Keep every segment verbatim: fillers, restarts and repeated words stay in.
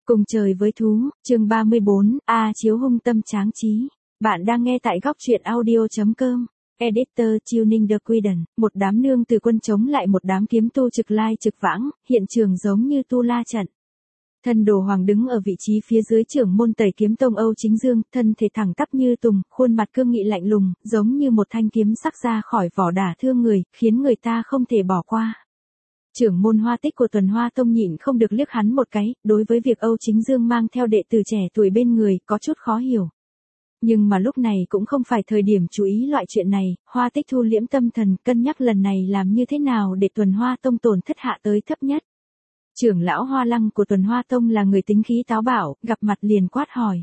Cùng trời với thú, chương ba mươi bốn, A Chiếu hung tâm tráng trí. Bạn đang nghe tại góc truyện audio.com. Editor Tuning The Quiden, một đám nương từ quân chống lại một đám kiếm tu trực lai trực vãng, hiện trường giống như tu la trận. Thân Đồ Hoàng đứng ở vị trí phía dưới trưởng môn Tẩy Kiếm Tông Âu Chính Dương, thân thể thẳng tắp như tùng, khuôn mặt cương nghị lạnh lùng, giống như một thanh kiếm sắc ra khỏi vỏ đả thương người, khiến người ta không thể bỏ qua. Trưởng môn Hoa Tích của Tuần Hoa Tông nhịn không được liếc hắn một cái, đối với việc Âu Chính Dương mang theo đệ tử trẻ tuổi bên người, có chút khó hiểu. Nhưng mà lúc này cũng không phải thời điểm chú ý loại chuyện này, Hoa Tích thu liễm tâm thần, cân nhắc lần này làm như thế nào để Tuần Hoa Tông tổn thất hạ tới thấp nhất. Trưởng lão Hoa Lăng của Tuần Hoa Tông là người tính khí táo bạo, gặp mặt liền quát hỏi.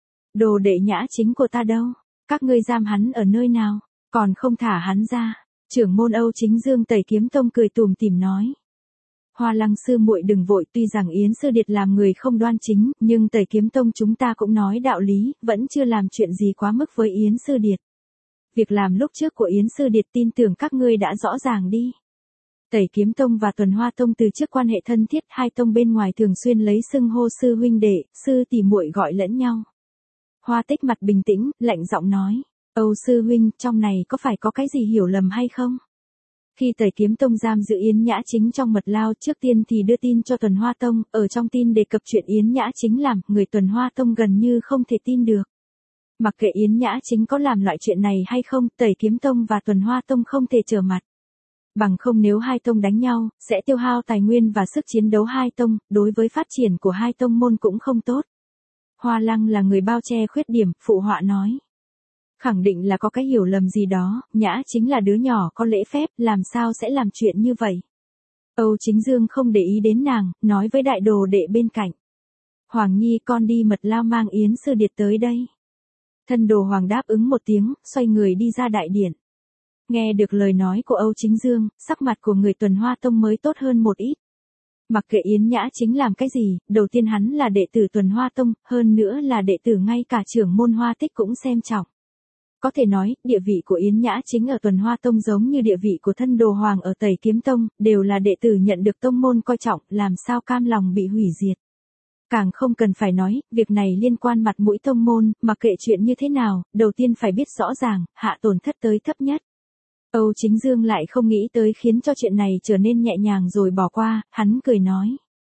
Đồ đệ Nhã Chính của ta đâu? Các ngươi giam hắn ở nơi nào? Còn không thả hắn ra. Trưởng môn Âu Chính Dương Tẩy Kiếm Tông cười tủm tỉm nói. Hoa Lăng sư muội đừng vội, tuy rằng Yến Sư Điệt làm người không đoan chính, nhưng Tẩy Kiếm Tông chúng ta cũng nói đạo lý, vẫn chưa làm chuyện gì quá mức với Yến Sư Điệt. Việc làm lúc trước của Yến Sư Điệt tin tưởng các ngươi đã rõ ràng đi. Tẩy Kiếm Tông và Tuần Hoa Tông từ trước quan hệ thân thiết, hai tông bên ngoài thường xuyên lấy xưng hô sư huynh đệ, sư tỷ muội gọi lẫn nhau. Hoa Tích mặt bình tĩnh, lạnh giọng nói. Âu sư huynh, trong này có phải có cái gì hiểu lầm hay không? Khi Tẩy Kiếm Tông giam giữ Yến Nhã Chính trong mật lao, trước tiên thì đưa tin cho Tuần Hoa Tông, ở trong tin đề cập chuyện Yến Nhã Chính làm, người Tuần Hoa Tông gần như không thể tin được. Mặc kệ Yến Nhã Chính có làm loại chuyện này hay không, Tẩy Kiếm Tông và Tuần Hoa Tông không thể trở mặt. Bằng không nếu hai tông đánh nhau, sẽ tiêu hao tài nguyên và sức chiến đấu hai tông, đối với phát triển của hai tông môn cũng không tốt. Hoa Lăng là người bao che khuyết điểm, phụ họa nói. Khẳng định là có cái hiểu lầm gì đó, Nhã Chính là đứa nhỏ có lễ phép, làm sao sẽ làm chuyện như vậy. Âu Chính Dương không để ý đến nàng, nói với đại đồ đệ bên cạnh. Hoàng Nhi con đi mật lao mang Yến Sư Điệt tới đây. Thân Đồ Hoàng đáp ứng một tiếng, xoay người đi ra đại điện. Nghe được lời nói của Âu Chính Dương, sắc mặt của người Tuần Hoa Tông mới tốt hơn một ít. Mặc kệ Yến Nhã Chính làm cái gì, đầu tiên hắn là đệ tử Tuần Hoa Tông, hơn nữa là đệ tử ngay cả trưởng môn Hoa Tích cũng xem trọng. Có thể nói, địa vị của Yến Nhã Chính ở Tuần Hoa Tông giống như địa vị của Thân Đồ Hoàng ở Tẩy Kiếm Tông, đều là đệ tử nhận được tông môn coi trọng, làm sao cam lòng bị hủy diệt. Càng không cần phải nói, việc này liên quan mặt mũi tông môn, mặc kệ chuyện như thế nào, đầu tiên phải biết rõ ràng, hạ tổn thất tới thấp nhất. Âu Chính Dương lại không nghĩ tới khiến cho chuyện này trở nên nhẹ nhàng rồi bỏ qua, hắn cười nói.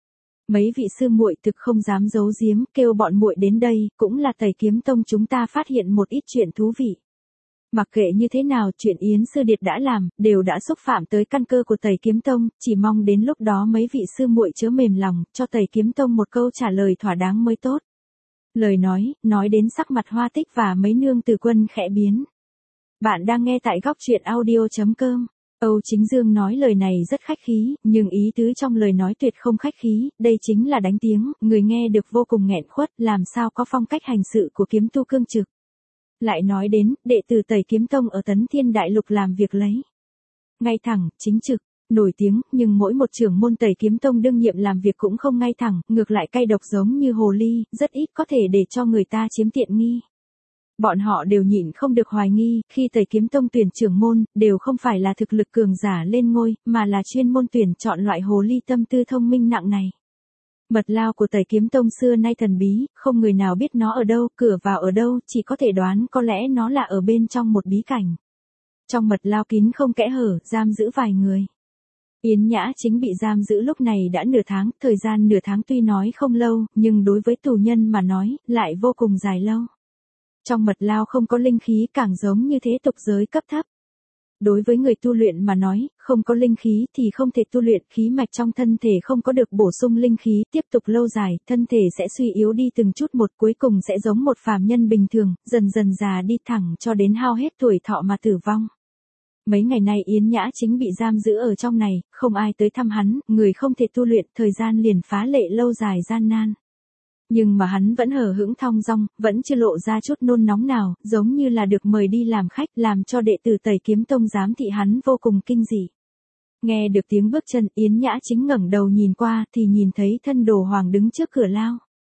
Mấy vị sư muội thực không dám giấu giếm, kêu bọn muội đến đây, cũng là Tẩy Kiếm Tông chúng ta phát hiện một ít chuyện thú vị. Mặc kệ như thế nào, chuyện Yến Sư Điệt đã làm, đều đã xúc phạm tới căn cơ của Tẩy Kiếm Tông, chỉ mong đến lúc đó mấy vị sư muội chớ mềm lòng, cho Tẩy Kiếm Tông một câu trả lời thỏa đáng mới tốt. Lời nói, nói đến sắc mặt Hoa Tích và mấy nương từ quân khẽ biến. Bạn đang nghe tại góc truyện audio.com. Âu Chính Dương nói lời này rất khách khí, nhưng ý tứ trong lời nói tuyệt không khách khí, đây chính là đánh tiếng, người nghe được vô cùng nghẹn khuất, làm sao có phong cách hành sự của kiếm tu cương trực. Lại nói đến, đệ tử Tẩy Kiếm Tông ở Tấn Thiên Đại Lục làm việc lấy. Ngay thẳng, chính trực, nổi tiếng, nhưng mỗi một trưởng môn Tẩy Kiếm Tông đương nhiệm làm việc cũng không ngay thẳng, ngược lại cay độc giống như hồ ly, rất ít có thể để cho người ta chiếm tiện nghi. Bọn họ đều nhịn không được hoài nghi, khi Tẩy Kiếm Tông tuyển trưởng môn, đều không phải là thực lực cường giả lên ngôi, mà là chuyên môn tuyển chọn loại hồ ly tâm tư thông minh nặng này. Mật lao của Tẩy Kiếm Tông xưa nay thần bí, không người nào biết nó ở đâu, cửa vào ở đâu, chỉ có thể đoán có lẽ nó là ở bên trong một bí cảnh. Trong mật lao kín không kẽ hở, giam giữ vài người. Yến Nhã Chính bị giam giữ lúc này đã nửa tháng, thời gian nửa tháng tuy nói không lâu, nhưng đối với tù nhân mà nói, lại vô cùng dài lâu. Trong mật lao không có linh khí, càng giống như thế tục giới cấp thấp. Đối với người tu luyện mà nói, không có linh khí thì không thể tu luyện, khí mạch trong thân thể không có được bổ sung linh khí, tiếp tục lâu dài, thân thể sẽ suy yếu đi từng chút một, cuối cùng sẽ giống một phàm nhân bình thường, dần dần già đi thẳng cho đến hao hết tuổi thọ mà tử vong. Mấy ngày nay Yến Nhã Chính bị giam giữ ở trong này, không ai tới thăm hắn, người không thể tu luyện, thời gian liền phá lệ lâu dài gian nan. Nhưng mà hắn vẫn hờ hững thong dong, vẫn chưa lộ ra chút nôn nóng nào, giống như là được mời đi làm khách, làm cho đệ tử Tẩy Kiếm Tông giám thị hắn vô cùng kinh dị. Nghe được tiếng bước chân, Yến Nhã Chính ngẩng đầu nhìn qua, thì nhìn thấy Thân Đồ Hoàng đứng trước cửa lao.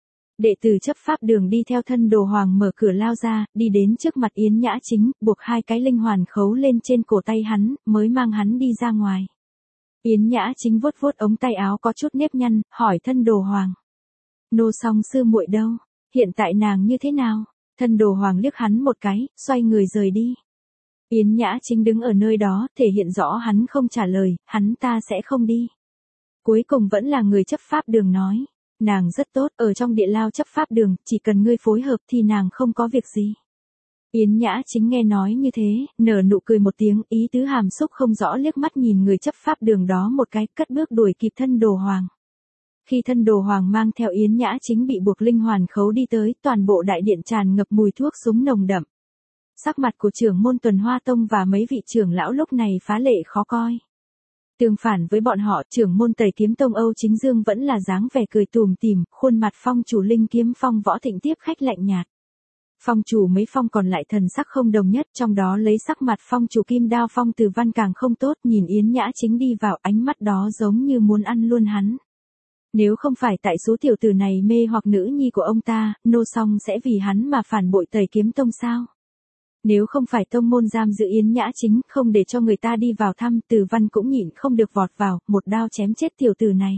Đệ tử chấp pháp đường đi theo Thân Đồ Hoàng mở cửa lao ra, đi đến trước mặt Yến Nhã Chính, buộc hai cái linh hoàn khấu lên trên cổ tay hắn, mới mang hắn đi ra ngoài. Yến Nhã Chính vuốt vuốt ống tay áo có chút nếp nhăn, hỏi Thân Đồ Hoàng. Nô song sư muội đâu? Hiện tại nàng như thế nào? Thân đồ hoàng liếc hắn một cái, xoay người rời đi. Yến Nhã Chính đứng ở nơi đó, thể hiện rõ hắn không trả lời, hắn ta sẽ không đi. Cuối cùng vẫn là người chấp pháp đường nói. Nàng rất tốt, ở trong địa lao chấp pháp đường, chỉ cần ngươi phối hợp thì nàng không có việc gì. Yến Nhã Chính nghe nói như thế, nở nụ cười một tiếng, ý tứ hàm xúc không rõ liếc mắt nhìn người chấp pháp đường đó một cái, cất bước đuổi kịp thân đồ hoàng. Khi thân đồ hoàng mang theo Yến Nhã Chính bị buộc linh hoàn khấu đi tới, toàn bộ đại điện tràn ngập mùi thuốc súng nồng đậm. Sắc mặt của trưởng môn Tuần Hoa Tông và mấy vị trưởng lão lúc này phá lệ khó coi. Tương phản với bọn họ, trưởng môn Tây Kiếm Tông Âu Chính Dương vẫn là dáng vẻ cười tủm tỉm, khuôn mặt phong chủ Linh Kiếm Phong Võ Thịnh tiếp khách lạnh nhạt. Phong chủ mấy phong còn lại thần sắc không đồng nhất, trong đó lấy sắc mặt phong chủ Kim Đao Phong Từ Văn càng không tốt, nhìn Yến Nhã Chính đi vào, ánh mắt đó giống như muốn ăn luôn hắn. Nếu không phải tại số tiểu tử này mê hoặc nữ nhi của ông ta, nô song sẽ vì hắn mà phản bội Tây Kiếm Tông sao? Nếu không phải tông môn giam giữ Yến Nhã Chính, không để cho người ta đi vào thăm, Từ Văn cũng nhịn không được vọt vào, một đao chém chết tiểu tử này.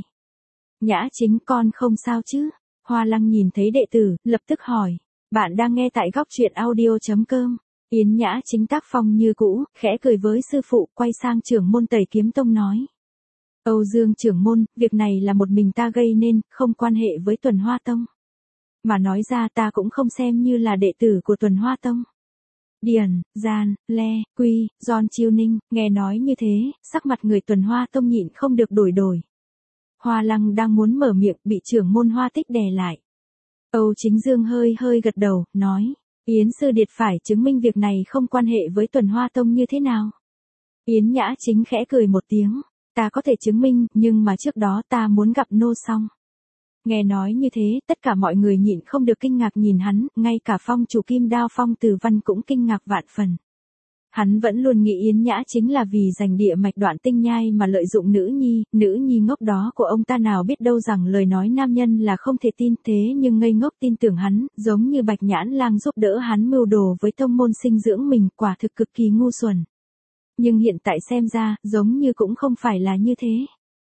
Nhã Chính, con không sao chứ? Hoa Lăng nhìn thấy đệ tử, lập tức hỏi. Bạn đang nghe tại góc truyện audio chấm com. Yến Nhã Chính tác phong như cũ, khẽ cười với sư phụ, quay sang trưởng môn Tây Kiếm Tông nói. Âu Dương trưởng môn, việc này là một mình ta gây nên, không quan hệ với Tuần Hoa Tông. Mà nói ra ta cũng không xem như là đệ tử của Tuần Hoa Tông. Điền, Gian, Le, Quy, John Chiêu Ninh, nghe nói như thế, sắc mặt người Tuần Hoa Tông nhịn không được đổi đổi. Hoa Lăng đang muốn mở miệng, bị trưởng môn Hoa Tích đè lại. Âu Chính Dương hơi hơi gật đầu, nói, Yến Sư Điệt phải chứng minh việc này không quan hệ với Tuần Hoa Tông như thế nào. Yến Nhã Chính khẽ cười một tiếng, ta có thể chứng minh, nhưng mà trước đó ta muốn gặp nô song. Nghe nói như thế, tất cả mọi người nhịn không được kinh ngạc nhìn hắn, ngay cả phong chủ Kim Đao Phong Từ Văn cũng kinh ngạc vạn phần. Hắn vẫn luôn nghĩ Yến Nhã Chính là vì giành địa mạch Đoạn Tinh Nhai mà lợi dụng nữ nhi, nữ nhi ngốc đó của ông ta nào biết đâu rằng lời nói nam nhân là không thể tin, thế nhưng ngây ngốc tin tưởng hắn, giống như Bạch Nhãn Lang giúp đỡ hắn mưu đồ với tông môn sinh dưỡng mình, quả thực cực kỳ ngu xuẩn. Nhưng hiện tại xem ra, giống như cũng không phải là như thế.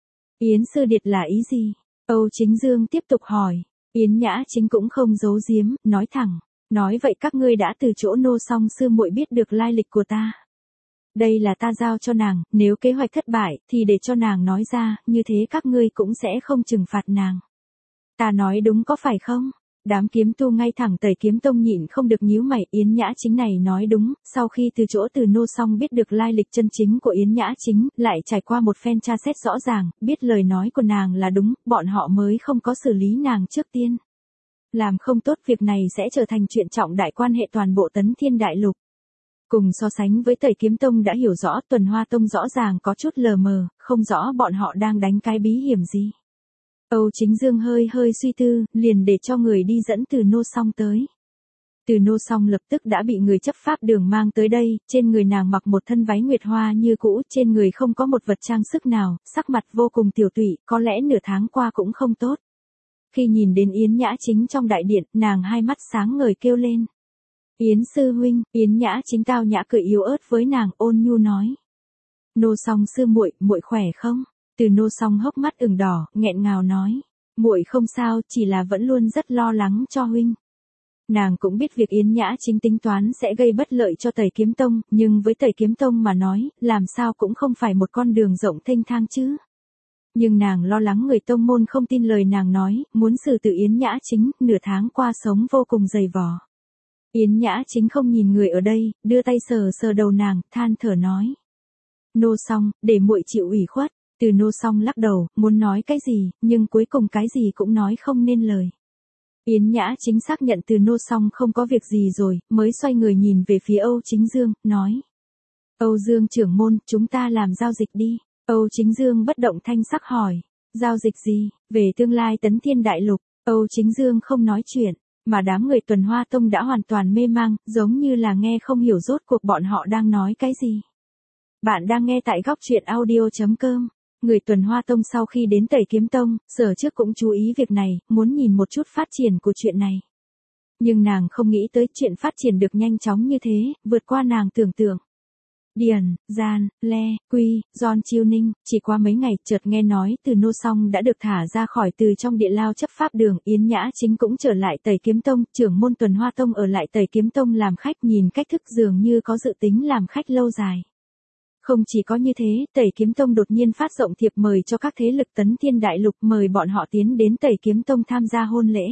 Yến Sư Điệt là ý gì? Âu Chính Dương tiếp tục hỏi. Yến Nhã Chính cũng không giấu giếm, nói thẳng. Nói vậy các ngươi đã từ chỗ nô song sư muội biết được lai lịch của ta. Đây là ta giao cho nàng, nếu kế hoạch thất bại, thì để cho nàng nói ra, như thế các ngươi cũng sẽ không trừng phạt nàng. Ta nói đúng có phải không? Đám kiếm tu ngay thẳng Tây Kiếm Tông nhịn không được nhíu mày. Yến Nhã Chính này nói đúng, sau khi từ chỗ từ nô song biết được lai lịch chân chính của Yến Nhã Chính, lại trải qua một phen tra xét rõ ràng, biết lời nói của nàng là đúng, bọn họ mới không có xử lý nàng trước tiên. Làm không tốt việc này sẽ trở thành chuyện trọng đại quan hệ toàn bộ Tấn Thiên Đại Lục. Cùng so sánh với Tây Kiếm Tông đã hiểu rõ, Tuần Hoa Tông rõ ràng có chút lờ mờ, không rõ bọn họ đang đánh cái bí hiểm gì. Âu Chính Dương hơi hơi suy tư, liền để cho người đi dẫn Từ Nô Song tới. Từ Nô Song lập tức đã bị người chấp pháp đường mang tới đây, trên người nàng mặc một thân váy nguyệt hoa như cũ, trên người không có một vật trang sức nào, sắc mặt vô cùng tiểu tụy, có lẽ nửa tháng qua cũng không tốt. Khi nhìn đến Yến Nhã Chính trong đại điện, nàng hai mắt sáng ngời kêu lên. Yến sư huynh, Yến Nhã Chính tao nhã cười yếu ớt với nàng, ôn nhu nói. Nô Song sư muội, muội khỏe không? Từ Nô Song hốc mắt ửng đỏ, nghẹn ngào nói. Muội không sao, chỉ là vẫn luôn rất lo lắng cho huynh. Nàng cũng biết việc Yến Nhã Chính tính toán sẽ gây bất lợi cho Tây Kiếm Tông, nhưng với Tây Kiếm Tông mà nói, làm sao cũng không phải một con đường rộng thênh thang chứ. Nhưng nàng lo lắng người tông môn không tin lời nàng nói, muốn xử tử Yến Nhã Chính, nửa tháng qua sống vô cùng dày vò. Yến Nhã Chính không nhìn người ở đây, đưa tay sờ sờ đầu nàng, than thở nói. Nô Song, để muội chịu ủy khuất. Từ Nô Song lắc đầu, muốn nói cái gì, nhưng cuối cùng cái gì cũng nói không nên lời. Yến Nhã Chính xác nhận Từ Nô Song không có việc gì rồi, mới xoay người nhìn về phía Âu Chính Dương, nói. Âu Dương trưởng môn, chúng ta làm giao dịch đi. Âu Chính Dương bất động thanh sắc hỏi. Giao dịch gì? Về tương lai Tấn Thiên Đại Lục. Âu Chính Dương không nói chuyện, mà đám người Tuần Hoa Tông đã hoàn toàn mê mang, giống như là nghe không hiểu rốt cuộc bọn họ đang nói cái gì. Bạn đang nghe tại góc truyện audio chấm com. Người Tuần Hoa Tông sau khi đến Tây Kiếm Tông, sở trước cũng chú ý việc này, muốn nhìn một chút phát triển của chuyện này. Nhưng nàng không nghĩ tới chuyện phát triển được nhanh chóng như thế, vượt qua nàng tưởng tượng. Điền, Gian, Le, Quy, John Chiêu Ninh, chỉ qua mấy ngày, chợt nghe nói Từ Nô Song đã được thả ra khỏi từ trong địa lao chấp pháp đường, Yến Nhã Chính cũng trở lại Tẩy Kiếm Tông, trưởng môn Tuần Hoa Tông ở lại Tẩy Kiếm Tông làm khách, nhìn cách thức dường như có dự tính làm khách lâu dài. Không chỉ có như thế, Tẩy Kiếm Tông đột nhiên phát rộng thiệp mời cho các thế lực Tấn Thiên Đại Lục, mời bọn họ tiến đến Tẩy Kiếm Tông tham gia hôn lễ.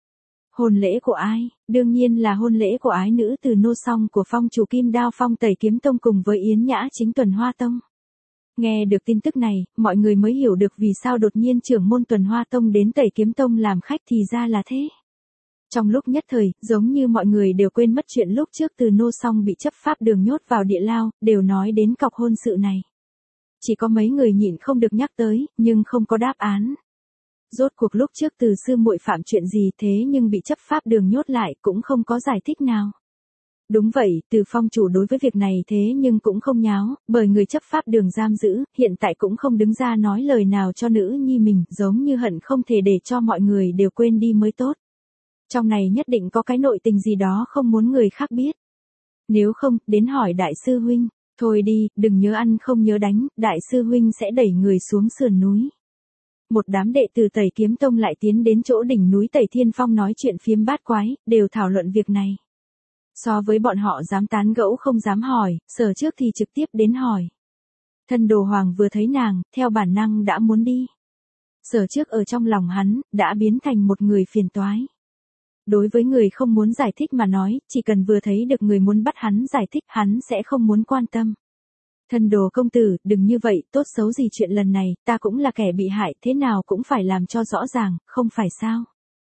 Hôn lễ của ai? Đương nhiên là hôn lễ của ái nữ Từ Nô Song của phong chủ Kim Đao Phong Tẩy Kiếm Tông cùng với Yến Nhã Chính Tuần Hoa Tông. Nghe được tin tức này, mọi người mới hiểu được vì sao đột nhiên trưởng môn Tuần Hoa Tông đến Tẩy Kiếm Tông làm khách, thì ra là thế. Trong lúc nhất thời, giống như mọi người đều quên mất chuyện lúc trước Từ Nô Song bị chấp pháp đường nhốt vào địa lao, đều nói đến cọc hôn sự này. Chỉ có mấy người nhịn không được nhắc tới, nhưng không có đáp án. Rốt cuộc lúc trước Từ sư muội phạm chuyện gì thế nhưng bị chấp pháp đường nhốt lại cũng không có giải thích nào. Đúng vậy, Từ phong chủ đối với việc này thế nhưng cũng không nháo, bởi người chấp pháp đường giam giữ, hiện tại cũng không đứng ra nói lời nào cho nữ nhi mình, giống như hận không thể để cho mọi người đều quên đi mới tốt. Trong này nhất định có cái nội tình gì đó không muốn người khác biết. Nếu không, đến hỏi đại sư huynh, thôi đi, đừng nhớ ăn không nhớ đánh, đại sư huynh sẽ đẩy người xuống sườn núi. Một đám đệ tử Tẩy Kiếm Tông lại tiến đến chỗ đỉnh núi Tẩy Thiên Phong nói chuyện phiếm bát quái, đều thảo luận việc này. So với bọn họ dám tán gẫu không dám hỏi, Sở Trước thì trực tiếp đến hỏi. Thân Đồ Hoàng vừa thấy nàng, theo bản năng đã muốn đi. Sở Trước ở trong lòng hắn, đã biến thành một người phiền toái. Đối với người không muốn giải thích mà nói, chỉ cần vừa thấy được người muốn bắt hắn giải thích, hắn sẽ không muốn quan tâm. Thân Đồ công tử, đừng như vậy, tốt xấu gì chuyện lần này, ta cũng là kẻ bị hại, thế nào cũng phải làm cho rõ ràng, không phải sao?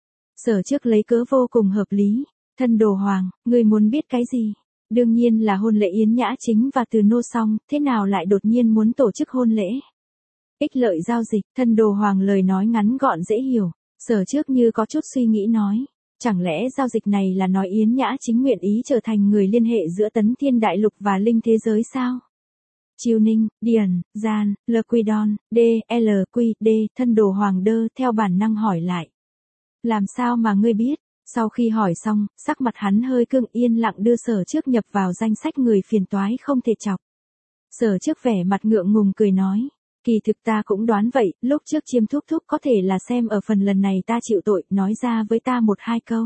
Sở Trước lấy cớ vô cùng hợp lý. Thân Đồ Hoàng, ngươi muốn biết cái gì? Đương nhiên là hôn lễ Yến Nhã Chính và Từ Nô Song, thế nào lại đột nhiên muốn tổ chức hôn lễ? Ích lợi giao dịch, Thân Đồ Hoàng lời nói ngắn gọn dễ hiểu. Sở Trước như có chút suy nghĩ nói. Chẳng lẽ giao dịch này là nói Yến Nhã Chính nguyện ý trở thành người liên hệ giữa Tấn Thiên Đại Lục và Linh Thế Giới sao? Chiêu Ninh, Điền, Gian, L Quy Đon, D, L Quy, D, Thân Đồ Hoàng đơ theo bản năng hỏi lại. Làm sao mà ngươi biết? Sau khi hỏi xong, sắc mặt hắn hơi cương, yên lặng đưa Sở Trước nhập vào danh sách người phiền toái không thể chọc. Sở Trước vẻ mặt ngượng ngùng cười nói. Kỳ thực ta cũng đoán vậy, lúc trước Chiêm thúc thúc có thể là xem ở phần lần này ta chịu tội, nói ra với ta một hai câu.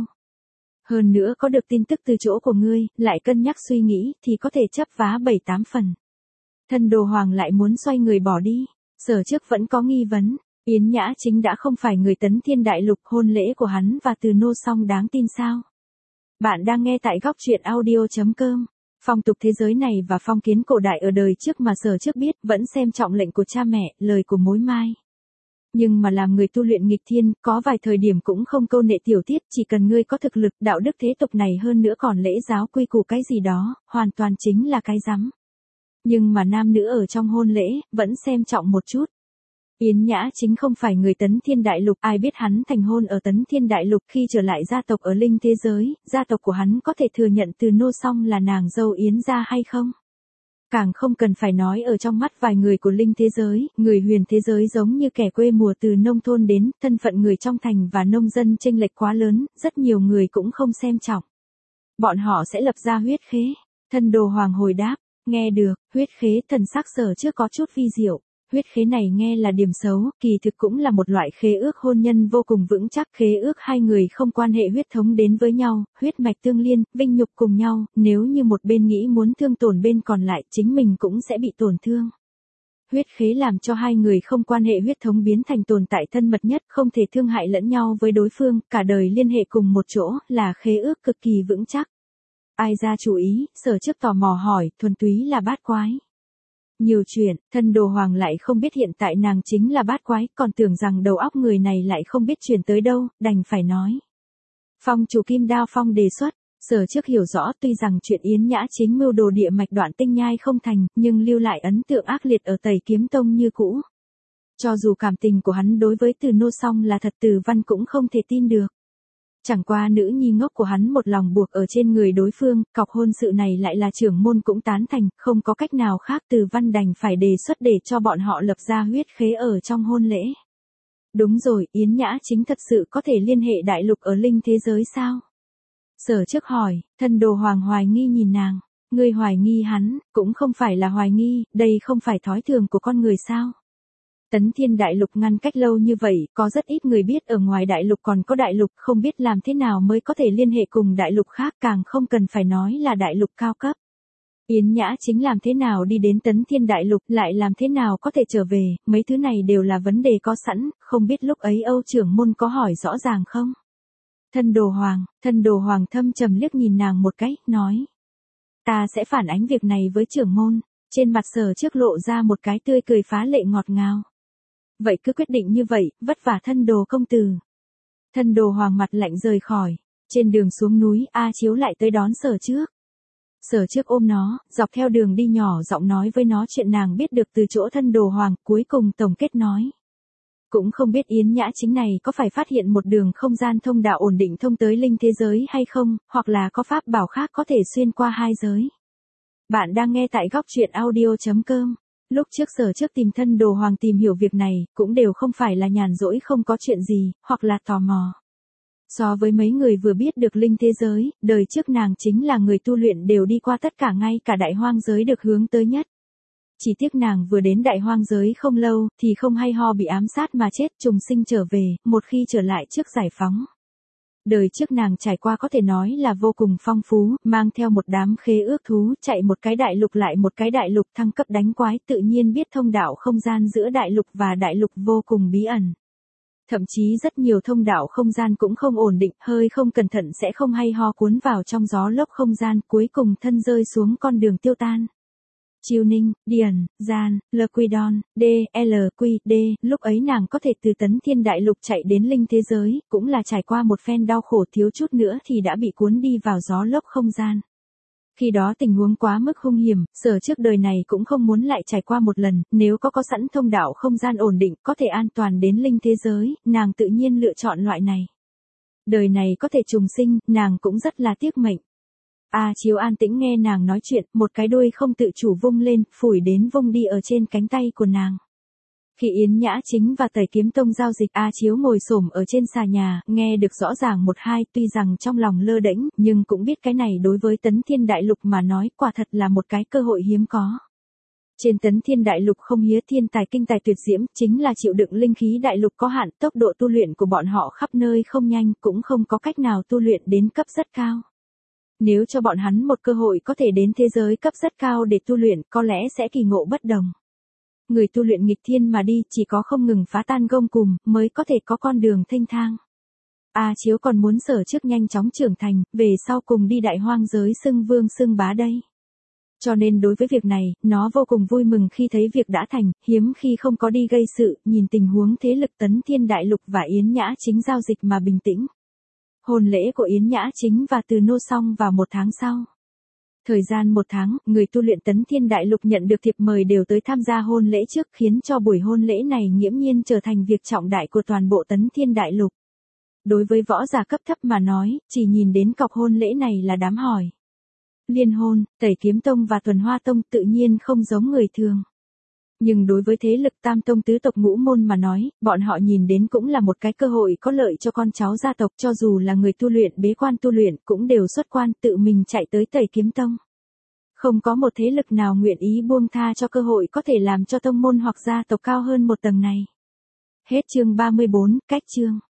Hơn nữa có được tin tức từ chỗ của ngươi, lại cân nhắc suy nghĩ, thì có thể chấp vá bảy tám phần. Thân Đồ Hoàng lại muốn xoay người bỏ đi. Sở Trước vẫn có nghi vấn. Yến Nhã Chính đã không phải người Tấn Thiên Đại Lục, hôn lễ của hắn và Từ Nô Song đáng tin sao? Bạn đang nghe tại góc truyện audio chấm com. Phong tục thế giới này và phong kiến cổ đại ở đời trước mà Sở Trước biết, vẫn xem trọng lệnh của cha mẹ, lời của mối mai. Nhưng mà làm người tu luyện nghịch thiên, có vài thời điểm cũng không câu nệ tiểu tiết, chỉ cần ngươi có thực lực, đạo đức thế tục này hơn nữa còn lễ giáo quy củ cái gì đó, hoàn toàn chính là cái rắm. Nhưng mà nam nữ ở trong hôn lễ, vẫn xem trọng một chút. Yến Nhã Chính không phải người Tấn Thiên Đại Lục, ai biết hắn thành hôn ở Tấn Thiên Đại Lục, khi trở lại gia tộc ở Linh Thế Giới, gia tộc của hắn có thể thừa nhận Từ Nô Song là nàng dâu Yến gia hay không? Càng không cần phải nói ở trong mắt vài người của Linh Thế Giới, người huyền thế giới giống như kẻ quê mùa từ nông thôn đến, thân phận người trong thành và nông dân chênh lệch quá lớn, rất nhiều người cũng không xem trọng. Bọn họ sẽ lập ra huyết khế. Thân Đồ Hoàng hồi đáp, nghe được, huyết khế, thần sắc Sở Trước có chút vi diệu. Huyết khế này nghe là điểm xấu, kỳ thực cũng là một loại khế ước hôn nhân vô cùng vững chắc, khế ước hai người không quan hệ huyết thống đến với nhau, huyết mạch tương liên, vinh nhục cùng nhau, nếu như một bên nghĩ muốn thương tổn bên còn lại, chính mình cũng sẽ bị tổn thương. Huyết khế làm cho hai người không quan hệ huyết thống biến thành tồn tại thân mật nhất, không thể thương hại lẫn nhau với đối phương, cả đời liên hệ cùng một chỗ, là khế ước cực kỳ vững chắc. Ai ra chủ ý? Sở Trước tò mò hỏi, thuần túy là bát quái. Nhiều chuyện, Thân Đồ Hoàng lại không biết hiện tại nàng chính là bát quái, còn tưởng rằng đầu óc người này lại không biết chuyển tới đâu, đành phải nói. Phong chủ Kim Đao Phong đề xuất, Sở Trước hiểu rõ tuy rằng chuyện Yến Nhã Chính mưu đồ địa mạch đoạn tinh nhai không thành, nhưng lưu lại ấn tượng ác liệt ở Tẩy Kiếm Tông như cũ. Cho dù cảm tình của hắn đối với Từ Nô Song là thật, Từ Văn cũng không thể tin được. Chẳng qua nữ nhi ngốc của hắn một lòng buộc ở trên người đối phương, cọc hôn sự này lại là trưởng môn cũng tán thành, không có cách nào khác, Từ Văn đành phải đề xuất để cho bọn họ lập ra huyết khế ở trong hôn lễ. Đúng rồi, Yến Nhã Chính thật sự có thể liên hệ đại lục ở Linh Thế Giới sao? Sở Trước hỏi, Thân Đồ Hoàng hoài nghi nhìn nàng, Ngươi hoài nghi hắn, cũng không phải là hoài nghi, đây không phải thói thường của con người sao? Tấn Thiên Đại Lục ngăn cách lâu như vậy, có rất ít người biết ở ngoài đại lục còn có đại lục, không biết làm thế nào mới có thể liên hệ cùng đại lục khác, càng không cần phải nói là đại lục cao cấp. Yến Nhã Chính làm thế nào đi đến Tấn Thiên Đại Lục, lại làm thế nào có thể trở về, mấy thứ này đều là vấn đề có sẵn, không biết lúc ấy Âu trưởng môn có hỏi rõ ràng không? Thân Đồ Hoàng, Thân Đồ Hoàng thâm trầm liếc nhìn nàng một cái, nói. Ta sẽ phản ánh việc này với trưởng môn, trên mặt Sở Trước lộ ra một cái tươi cười phá lệ ngọt ngào. Vậy cứ quyết định như vậy, vất vả Thân Đồ công tử. Thân Đồ Hoàng mặt lạnh rời khỏi, trên đường xuống núi, A Chiếu lại tới đón Sở Trước. Sở Trước ôm nó, dọc theo đường đi nhỏ giọng nói với nó chuyện nàng biết được từ chỗ Thân Đồ Hoàng, cuối cùng tổng kết nói. Cũng không biết Yến Nhã Chính này có phải phát hiện một đường không gian thông đạo ổn định thông tới linh thế giới hay không, hoặc là có pháp bảo khác có thể xuyên qua hai giới. Bạn đang nghe tại góc truyện audio chấm com. Lúc trước Sở Trước tìm Thân Đồ Hoàng tìm hiểu việc này, cũng đều không phải là nhàn rỗi không có chuyện gì, hoặc là tò mò. So với mấy người vừa biết được linh thế giới, đời trước nàng chính là người tu luyện đều đi qua tất cả ngay cả đại hoang giới được hướng tới nhất. Chỉ tiếc nàng vừa đến đại hoang giới không lâu, thì không hay ho bị ám sát mà chết trùng sinh trở về, một khi trở lại trước giải phóng. Đời trước nàng trải qua có thể nói là vô cùng phong phú, mang theo một đám khế ước thú, chạy một cái đại lục lại một cái đại lục thăng cấp đánh quái, tự nhiên biết thông đạo không gian giữa đại lục và đại lục vô cùng bí ẩn. Thậm chí rất nhiều thông đạo không gian cũng không ổn định, hơi không cẩn thận sẽ không hay ho cuốn vào trong gió lốc không gian, cuối cùng thân rơi xuống con đường tiêu tan. Chiêu Ninh, Điền, Gian, Lơ Quy Đon, D, L, Quy, D, lúc ấy nàng có thể từ Tấn Thiên Đại Lục chạy đến linh thế giới, cũng là trải qua một phen đau khổ thiếu chút nữa thì đã bị cuốn đi vào gió lốc không gian. Khi đó tình huống quá mức hung hiểm, Sở Trước đời này cũng không muốn lại trải qua một lần, nếu có có sẵn thông đạo không gian ổn định, có thể an toàn đến linh thế giới, nàng tự nhiên lựa chọn loại này. Đời này có thể trùng sinh, nàng cũng rất là tiếc mệnh. A Chiếu an tĩnh nghe nàng nói chuyện, một cái đuôi không tự chủ vung lên, phủi đến vung đi ở trên cánh tay của nàng. Khi Yến Nhã Chính và Tẩy Kiếm Tông giao dịch, A Chiếu ngồi xổm ở trên xà nhà, nghe được rõ ràng một hai, tuy rằng trong lòng lơ đễnh, nhưng cũng biết cái này đối với Tấn Thiên Đại Lục mà nói, quả thật là một cái cơ hội hiếm có. Trên Tấn Thiên Đại Lục không hía thiên tài kinh tài tuyệt diễm, chính là chịu đựng linh khí đại lục có hạn, tốc độ tu luyện của bọn họ khắp nơi không nhanh, cũng không có cách nào tu luyện đến cấp rất cao. Nếu cho bọn hắn một cơ hội có thể đến thế giới cấp rất cao để tu luyện, có lẽ sẽ kỳ ngộ bất đồng. Người tu luyện nghịch thiên mà đi, chỉ có không ngừng phá tan gông cùm, mới có thể có con đường thênh thang. A Chiếu còn muốn Sở Trước nhanh chóng trưởng thành, về sau cùng đi đại hoang giới xưng vương xưng bá đây. Cho nên đối với việc này, nó vô cùng vui mừng khi thấy việc đã thành, hiếm khi không có đi gây sự, nhìn tình huống thế lực Tấn Thiên Đại Lục và Yến Nhã Chính giao dịch mà bình tĩnh. Hôn lễ của Yến Nhã Chính và Từ Nô xong vào một tháng sau. Thời gian một tháng, người tu luyện Tấn Thiên Đại Lục nhận được thiệp mời đều tới tham gia hôn lễ trước, khiến cho buổi hôn lễ này nghiễm nhiên trở thành việc trọng đại của toàn bộ Tấn Thiên Đại Lục. Đối với võ giả cấp thấp mà nói, chỉ nhìn đến cọc hôn lễ này là đám hỏi. Liên hôn, Tẩy Kiếm Tông và Thuần Hoa Tông tự nhiên không giống người thường. Nhưng đối với thế lực tam tông tứ tộc ngũ môn mà nói, bọn họ nhìn đến cũng là một cái cơ hội có lợi cho con cháu gia tộc, cho dù là người tu luyện bế quan tu luyện cũng đều xuất quan tự mình chạy tới Tẩy Kiếm Tông. Không có một thế lực nào nguyện ý buông tha cho cơ hội có thể làm cho tông môn hoặc gia tộc cao hơn một tầng này. Hết chương ba mươi bốn, cách chương.